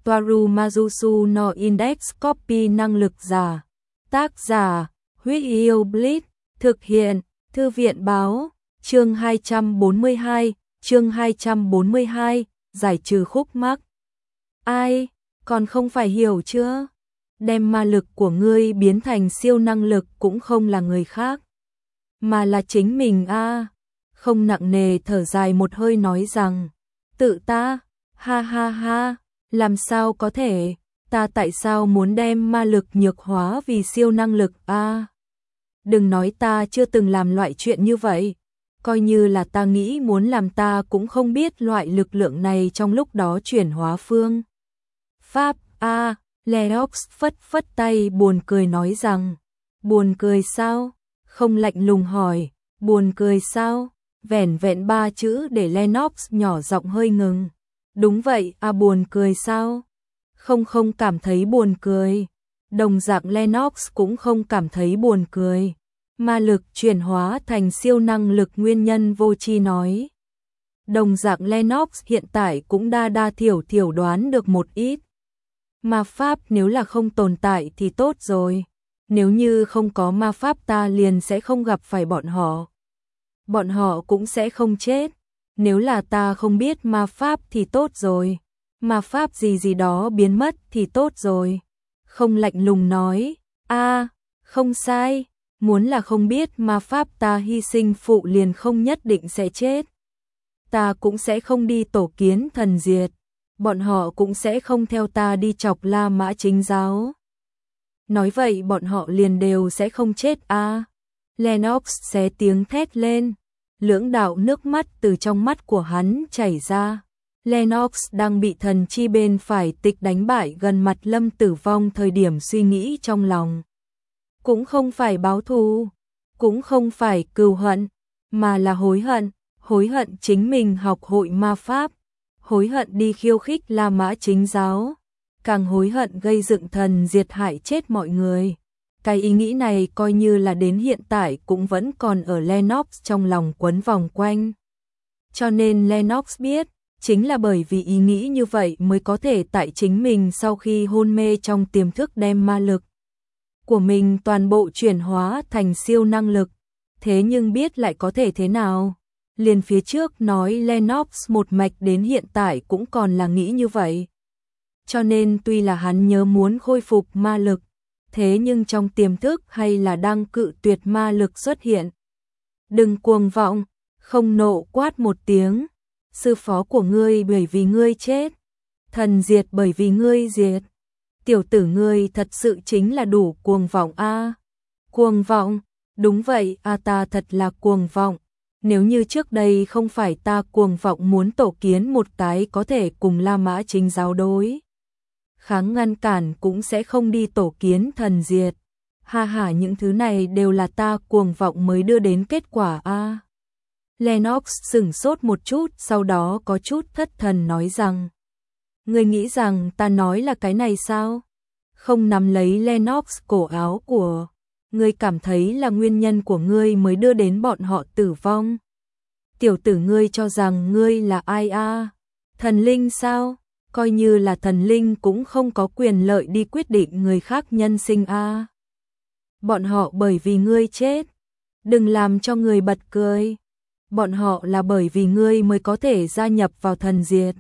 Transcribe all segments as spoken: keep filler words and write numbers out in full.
Toaru Majusu no Index Copy năng lực giả. Tác giả, Huyết Yêu Blitz, thực hiện, Thư viện báo, chương hai trăm bốn mươi hai, chương hai trăm bốn mươi hai, giải trừ khúc mắc. Ai, còn không phải hiểu chưa? Đem ma lực của ngươi biến thành siêu năng lực cũng không là người khác, mà là chính mình a. À. Không nặng nề thở dài một hơi nói rằng, tự ta, ha ha ha, làm sao có thể, ta tại sao muốn đem ma lực nhược hóa vì siêu năng lực a? À. Đừng nói ta chưa từng làm loại chuyện như vậy, coi như là ta nghĩ muốn làm ta cũng không biết loại lực lượng này trong lúc đó chuyển hóa phương. Pháp a, à, Lennox phất phất tay buồn cười nói rằng, buồn cười sao? Không lạnh lùng hỏi, buồn cười sao? Vẻn vẹn ba chữ để Lennox nhỏ giọng hơi ngừng. Đúng vậy, à buồn cười sao? Không không cảm thấy buồn cười. Đồng dạng Lennox cũng không cảm thấy buồn cười. Ma lực chuyển hóa thành siêu năng lực nguyên nhân vô tri nói. Đồng dạng Lennox hiện tại cũng đa đa thiểu thiểu đoán được một ít. Ma pháp nếu là không tồn tại thì tốt rồi. Nếu như không có ma pháp ta liền sẽ không gặp phải bọn họ. Bọn họ cũng sẽ không chết. Nếu là ta không biết ma pháp thì tốt rồi. Ma pháp gì gì đó biến mất thì tốt rồi. Không lạnh lùng nói, a, à, không sai, muốn là không biết ma pháp ta hy sinh phụ liền không nhất định sẽ chết. Ta cũng sẽ không đi tổ kiến thần diệt. Bọn họ cũng sẽ không theo ta đi chọc La Mã Chính giáo. Nói vậy bọn họ liền đều sẽ không chết a. À. Lennox xé tiếng thét lên, lưỡng đạo nước mắt từ trong mắt của hắn chảy ra. Lennox đang bị thần chi bên phải tịch đánh bại gần mặt Lâm Tử Vong thời điểm suy nghĩ trong lòng. Cũng không phải báo thù, cũng không phải cừu hận, mà là hối hận, hối hận chính mình học hội ma pháp, hối hận đi khiêu khích La Mã Chính giáo, càng hối hận gây dựng thần diệt hại chết mọi người. Cái ý nghĩ này coi như là đến hiện tại cũng vẫn còn ở Lennox trong lòng quấn vòng quanh. Cho nên Lennox biết, chính là bởi vì ý nghĩ như vậy mới có thể tại chính mình sau khi hôn mê trong tiềm thức đem ma lực của mình toàn bộ chuyển hóa thành siêu năng lực. Thế nhưng biết lại có thể thế nào? Liền phía trước nói Lennox một mạch đến hiện tại cũng còn là nghĩ như vậy. Cho nên tuy là hắn nhớ muốn khôi phục ma lực, thế nhưng trong tiềm thức hay là đang cự tuyệt ma lực xuất hiện. Đừng cuồng vọng, không nộ quát một tiếng. Sư phó của ngươi bởi vì ngươi chết, thần diệt bởi vì ngươi diệt. Tiểu tử ngươi thật sự chính là đủ cuồng vọng a. À. Cuồng vọng, đúng vậy a, à, ta thật là cuồng vọng. Nếu như trước đây không phải ta cuồng vọng muốn tổ kiến một cái có thể cùng La Mã Chính giáo đối kháng ngăn cản cũng sẽ không đi tổ kiến thần diệt. Ha ha, những thứ này đều là ta cuồng vọng mới đưa đến kết quả a. À. Lennox sửng sốt một chút, sau đó có chút thất thần nói rằng, ngươi nghĩ rằng ta nói là cái này sao? Không nắm lấy Lennox cổ áo của, ngươi cảm thấy là nguyên nhân của ngươi mới đưa đến bọn họ tử vong. Tiểu tử ngươi cho rằng ngươi là ai a? À? Thần linh sao? Coi như là thần linh cũng không có quyền lợi đi quyết định người khác nhân sinh a. À? Bọn họ bởi vì ngươi chết, đừng làm cho người bật cười. Bọn họ là bởi vì ngươi mới có thể gia nhập vào thần diệt.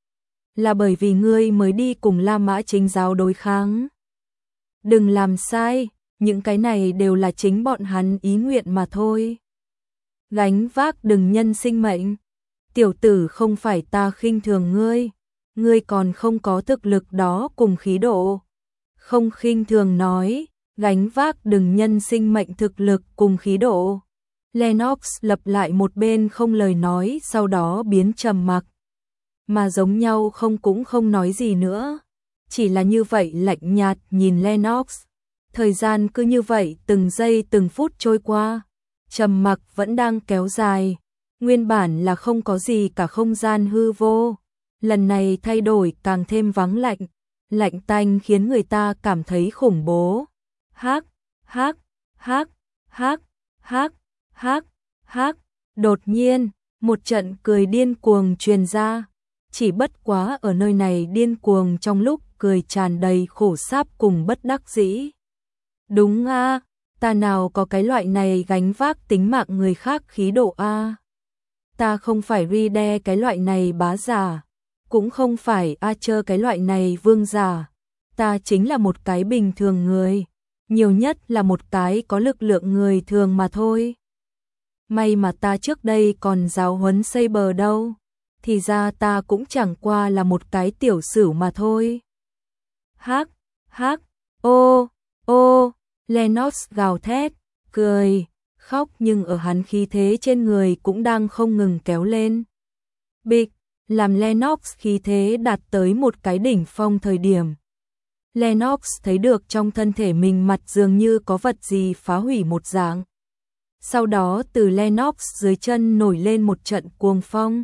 Là bởi vì ngươi mới đi cùng La Mã Chính giáo đối kháng. Đừng làm sai, những cái này đều là chính bọn hắn ý nguyện mà thôi. Gánh vác đừng nhân sinh mệnh. Tiểu tử, không phải ta khinh thường ngươi, ngươi còn không có thực lực đó cùng khí độ. Không khinh thường nói, gánh vác đừng nhân sinh mệnh thực lực cùng khí độ. Lennox lặp lại một bên không lời nói, sau đó biến trầm mặc. Mà giống nhau không cũng không nói gì nữa. Chỉ là như vậy lạnh nhạt nhìn Lennox. Thời gian cứ như vậy từng giây từng phút trôi qua. Trầm mặc vẫn đang kéo dài. Nguyên bản là không có gì cả không gian hư vô. Lần này thay đổi càng thêm vắng lạnh. Lạnh tanh khiến người ta cảm thấy khủng bố. Hác, hác, hác, hác, hác. Hác, hác, đột nhiên, một trận cười điên cuồng truyền ra. chỉ bất quá ở nơi này điên cuồng trong lúc cười tràn đầy khổ sáp cùng bất đắc dĩ. Đúng a, ta nào có cái loại này gánh vác tính mạng người khác khí độ a. Ta không phải Ride cái loại này bá giả, cũng không phải Archer cái loại này vương giả. Ta chính là một cái bình thường người, nhiều nhất là một cái có lực lượng người thường mà thôi. May mà ta trước đây còn giáo huấn Saber đâu, thì ra ta cũng chẳng qua là một cái tiểu sửu mà thôi. Hắc, hắc, ô, ô, Lennox gào thét, cười, khóc nhưng ở hắn khí thế trên người cũng đang không ngừng kéo lên. Bịch, làm Lennox khí thế đạt tới một cái đỉnh phong thời điểm. Lennox thấy được trong thân thể mình mặt dường như có vật gì phá hủy một dạng. Sau đó từ Lennox dưới chân nổi lên một trận cuồng phong.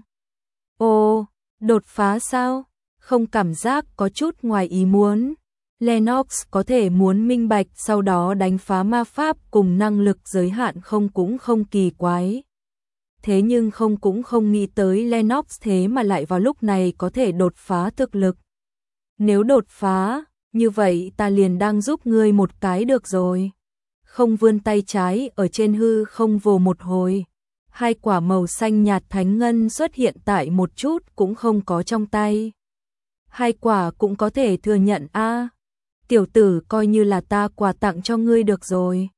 Ồ, đột phá sao? Không cảm giác có chút ngoài ý muốn. Lennox có thể muốn minh bạch sau đó đánh phá ma pháp cùng năng lực giới hạn không cũng không kỳ quái. Thế nhưng không cũng không nghĩ tới Lennox thế mà lại vào lúc này có thể đột phá thực lực. Nếu đột phá, như vậy ta liền đang giúp ngươi một cái được rồi. Không vươn tay trái ở trên hư không vồ một hồi. Hai quả màu xanh nhạt thánh ngân xuất hiện tại một chút cũng không có trong tay. Hai quả cũng có thể thừa nhận a. Tiểu tử coi như là ta quà tặng cho ngươi được rồi.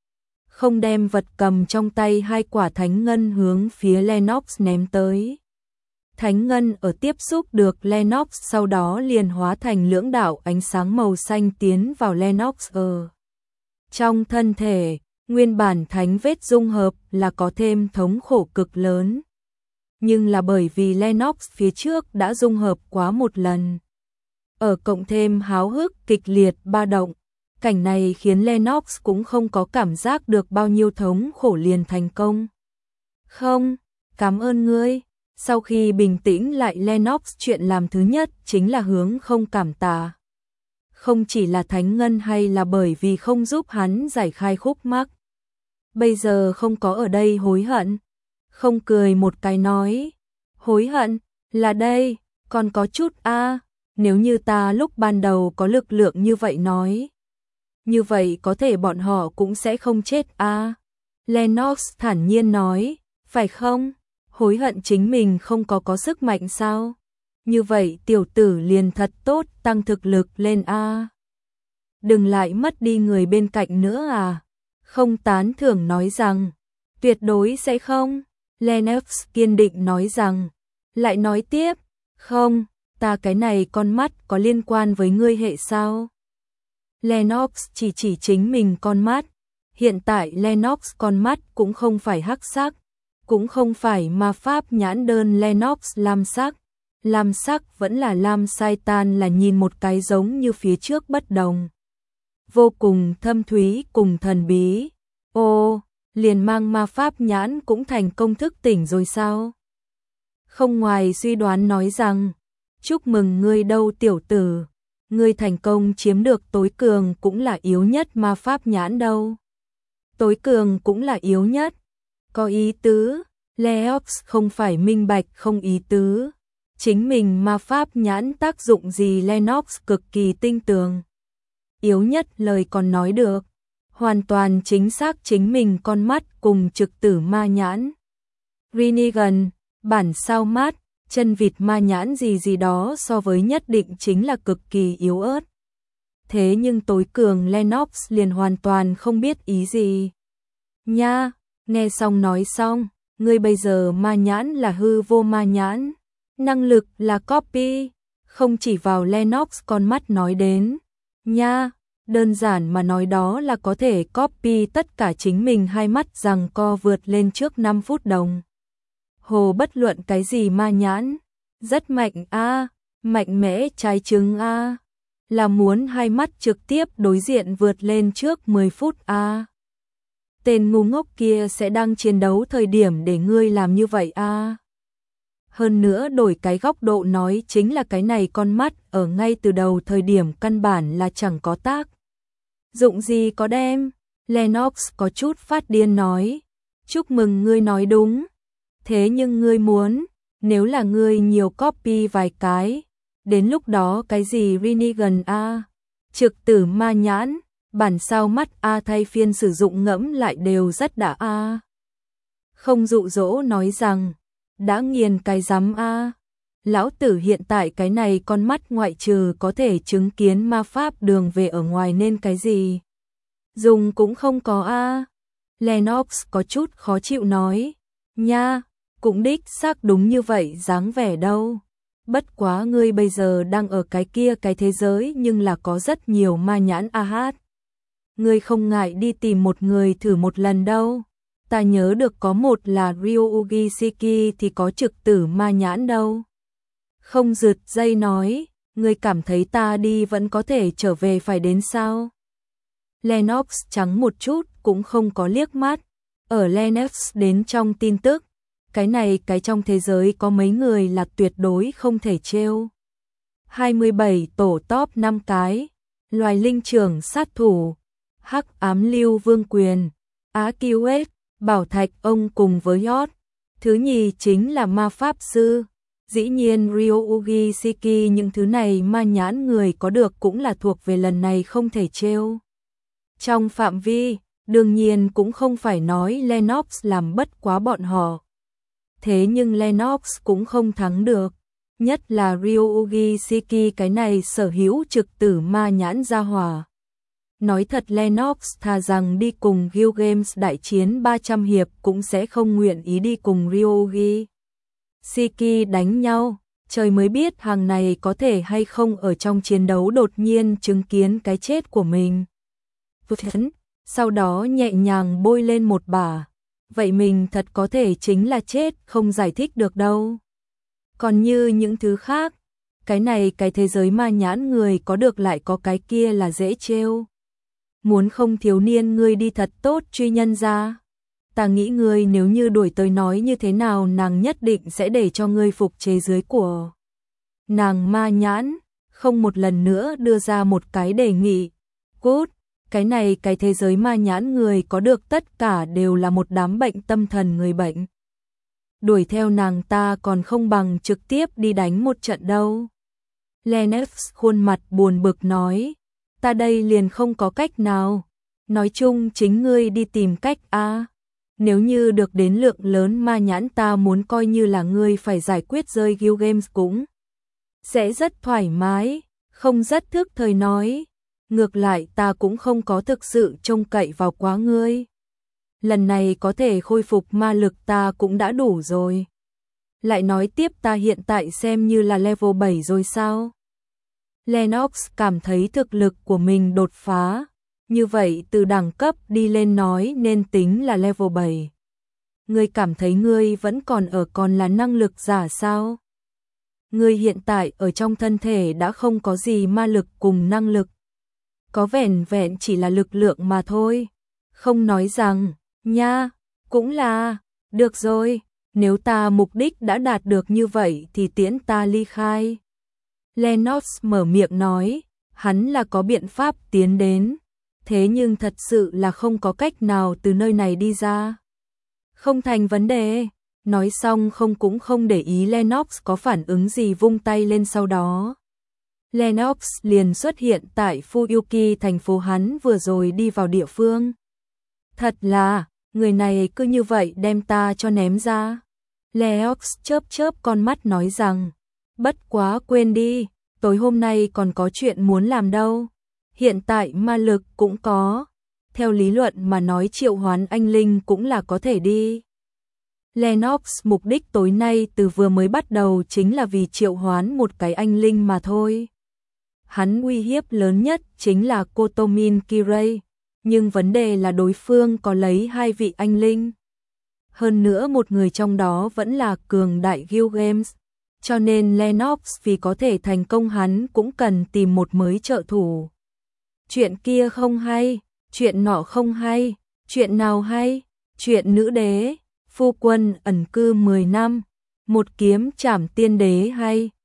Không đem vật cầm trong tay hai quả thánh ngân hướng phía Lennox ném tới. Thánh ngân ở tiếp xúc được Lennox sau đó liền hóa thành lưỡng đạo ánh sáng màu xanh tiến vào Lennox ở. Trong thân thể, nguyên bản thánh vết dung hợp là có thêm thống khổ cực lớn. Nhưng là bởi vì Lennox phía trước đã dung hợp quá một lần. Ở cộng thêm háo hức kịch liệt ba động, cảnh này khiến Lennox cũng không có cảm giác được bao nhiêu thống khổ liền thành công. Không, cảm ơn ngươi. Sau khi bình tĩnh lại Lennox chuyện làm thứ nhất chính là hướng không cảm tạ. Không chỉ là thánh ngân hay là bởi vì không giúp hắn giải khai khúc mắc. Bây giờ không có ở đây hối hận. Không cười một cái nói. Hối hận, là đây, còn có chút a. Nếu như ta lúc ban đầu có lực lượng như vậy nói. Như vậy có thể bọn họ cũng sẽ không chết a. Lennox thản nhiên nói, phải không? Hối hận chính mình không có có sức mạnh sao? Như vậy tiểu tử liền thật tốt tăng thực lực lên a. Đừng lại mất đi người bên cạnh nữa à? Không tán thưởng nói rằng, tuyệt đối sẽ không. Lennox kiên định nói rằng, lại nói tiếp, không, ta cái này con mắt có liên quan với ngươi hệ sao? Lennox chỉ chỉ chính mình con mắt. Hiện tại Lennox con mắt cũng không phải hắc sắc, cũng không phải ma pháp nhãn đơn Lennox lam sắc. Lam sắc vẫn là lam sai tan, là nhìn một cái giống như phía trước bất đồng. Vô cùng thâm thúy cùng thần bí. Ô, liền mang ma pháp nhãn cũng thành công thức tỉnh rồi sao? Không ngoài suy đoán nói rằng, chúc mừng ngươi đâu tiểu tử, ngươi thành công chiếm được tối cường cũng là yếu nhất ma pháp nhãn đâu. Tối cường cũng là yếu nhất. Có ý tứ, Lennox không phải minh bạch không ý tứ. Chính mình ma pháp nhãn tác dụng gì Lennox cực kỳ tinh tường. Yếu nhất lời còn nói được. Hoàn toàn chính xác chính mình con mắt cùng trực tử ma nhãn. Rinnegan, bản sao mát, chân vịt ma nhãn gì gì đó so với nhất định chính là cực kỳ yếu ớt. Thế nhưng tối cường Lennox liền hoàn toàn không biết ý gì. Nha, nghe xong nói xong, ngươi bây giờ ma nhãn là hư vô ma nhãn. Năng lực là copy, không chỉ vào Lennox con mắt nói đến. Nha, đơn giản mà nói đó là có thể copy tất cả chính mình hai mắt rằng co vượt lên trước năm phút đồng. Hồ bất luận cái gì ma nhãn, rất mạnh a, mạnh mẽ trái trứng a, là muốn hai mắt trực tiếp đối diện vượt lên trước mười phút a. Tên ngu ngốc kia sẽ đang chiến đấu thời điểm để ngươi làm như vậy a. Hơn nữa đổi cái góc độ nói chính là cái này con mắt ở ngay từ đầu thời điểm căn bản là chẳng có tác dụng gì có đem. Lennox có chút phát điên nói, chúc mừng ngươi nói đúng. Thế nhưng ngươi muốn, Nếu là ngươi nhiều copy vài cái, đến lúc đó cái gì Rinnegan A, trực tử ma nhãn, bản sao mắt A thay phiên sử dụng ngẫm lại đều rất đã A. Không dụ dỗ nói rằng, đã nghiền cái rắm A. Lão tử hiện tại cái này con mắt ngoại trừ có thể chứng kiến ma pháp đường về ở ngoài nên cái gì dùng cũng không có a. Lennox có chút khó chịu nói, nha, cũng đích xác đúng như vậy dáng vẻ đâu. Bất quá ngươi bây giờ đang ở cái kia cái thế giới nhưng là có rất nhiều ma nhãn a hát. Ngươi không ngại đi tìm một người thử một lần đâu. Ta nhớ được có một là Ryuugi Shiki thì có trực tử ma nhãn đâu. Không rượt dây nói, ngươi cảm thấy ta đi vẫn có thể trở về phải đến sao? Lennox trắng một chút cũng không có liếc mắt. Ở Lennox đến trong tin tức, cái này cái trong thế giới có mấy người là tuyệt đối không thể trêu. hai mươi bảy tổ top năm cái, loài linh trưởng sát thủ, hắc ám lưu vương quyền, Á Kiwet, bảo thạch ông cùng với Yot. Thứ nhì chính là ma pháp sư. Dĩ nhiên Ryuugi Shiki những thứ này ma nhãn người có được cũng là thuộc về lần này không thể trêu. Trong phạm vi, đương nhiên cũng không phải nói Lennox làm bất quá bọn họ. Thế nhưng Lennox cũng không thắng được. Nhất là Ryuugi Shiki cái này sở hữu trực tử ma nhãn gia hỏa. Nói thật Lennox thà rằng đi cùng Guild Games đại chiến ba trăm hiệp cũng sẽ không nguyện ý đi cùng Ryuugi Shiki đánh nhau, trời mới biết hàng này có thể hay không ở trong chiến đấu đột nhiên chứng kiến cái chết của mình. Sau đó nhẹ nhàng bôi lên một bả, vậy mình thật có thể chính là chết không giải thích được đâu. Còn như những thứ khác, cái này cái thế giới ma nhãn người có được lại có cái kia là dễ trêu. Muốn không thiếu niên ngươi đi thật tốt truy nhân ra. Ta nghĩ ngươi nếu như đuổi tới nói như thế nào nàng nhất định sẽ để cho ngươi phục chế dưới của nàng ma nhãn, không một lần nữa đưa ra một cái đề nghị. Cút, cái này cái thế giới ma nhãn người có được tất cả đều là một đám bệnh tâm thần người bệnh. Đuổi theo nàng ta còn không bằng trực tiếp đi đánh một trận đâu. Lennox khuôn mặt buồn bực nói, ta đây liền không có cách nào. Nói chung chính ngươi đi tìm cách a. Nếu như được đến lượng lớn ma nhãn ta muốn coi như là ngươi phải giải quyết rơi Guild Games cũng sẽ rất thoải mái, không rất thức thời nói. Ngược lại ta cũng không có thực sự trông cậy vào quá ngươi. Lần này có thể khôi phục ma lực ta cũng đã đủ rồi. Lại nói tiếp ta hiện tại xem như là level bảy rồi sao? Lennox cảm thấy thực lực của mình đột phá. Như vậy từ đẳng cấp đi lên nói nên tính là level bảy. Ngươi cảm thấy ngươi vẫn còn ở còn là năng lực giả sao? Ngươi hiện tại ở trong thân thể đã không có gì ma lực cùng năng lực. Có vẻn vẹn chỉ là lực lượng mà thôi. Không nói rằng, nha, cũng là, được rồi, nếu ta mục đích đã đạt được như vậy thì tiễn ta ly khai. Lennox mở miệng nói, hắn là có biện pháp tiến đến. Thế nhưng thật sự là không có cách nào từ nơi này đi ra. Không thành vấn đề. Nói xong không cũng không để ý Lennox có phản ứng gì vung tay lên sau đó. Lennox liền xuất hiện tại Fuyuki thành phố hắn vừa rồi đi vào địa phương. Thật là, người này cứ như vậy đem ta cho ném ra. Lennox chớp chớp con mắt nói rằng, bất quá quên đi, tối hôm nay còn có chuyện muốn làm đâu. Hiện tại ma lực cũng có. Theo lý luận mà nói triệu hoán anh linh cũng là có thể đi. Lennox mục đích tối nay từ vừa mới bắt đầu chính là vì triệu hoán một cái anh linh mà thôi. Hắn uy hiếp lớn nhất chính là Kotomin Kirei. Nhưng vấn đề là đối phương có lấy hai vị anh linh. Hơn nữa một người trong đó vẫn là cường đại Guild Games. Cho nên Lennox vì có thể thành công hắn cũng cần tìm một mới trợ thủ. Chuyện kia không hay, chuyện nọ không hay, chuyện nào hay, chuyện nữ đế, phu quân ẩn cư mười năm, một kiếm trảm tiên đế hay.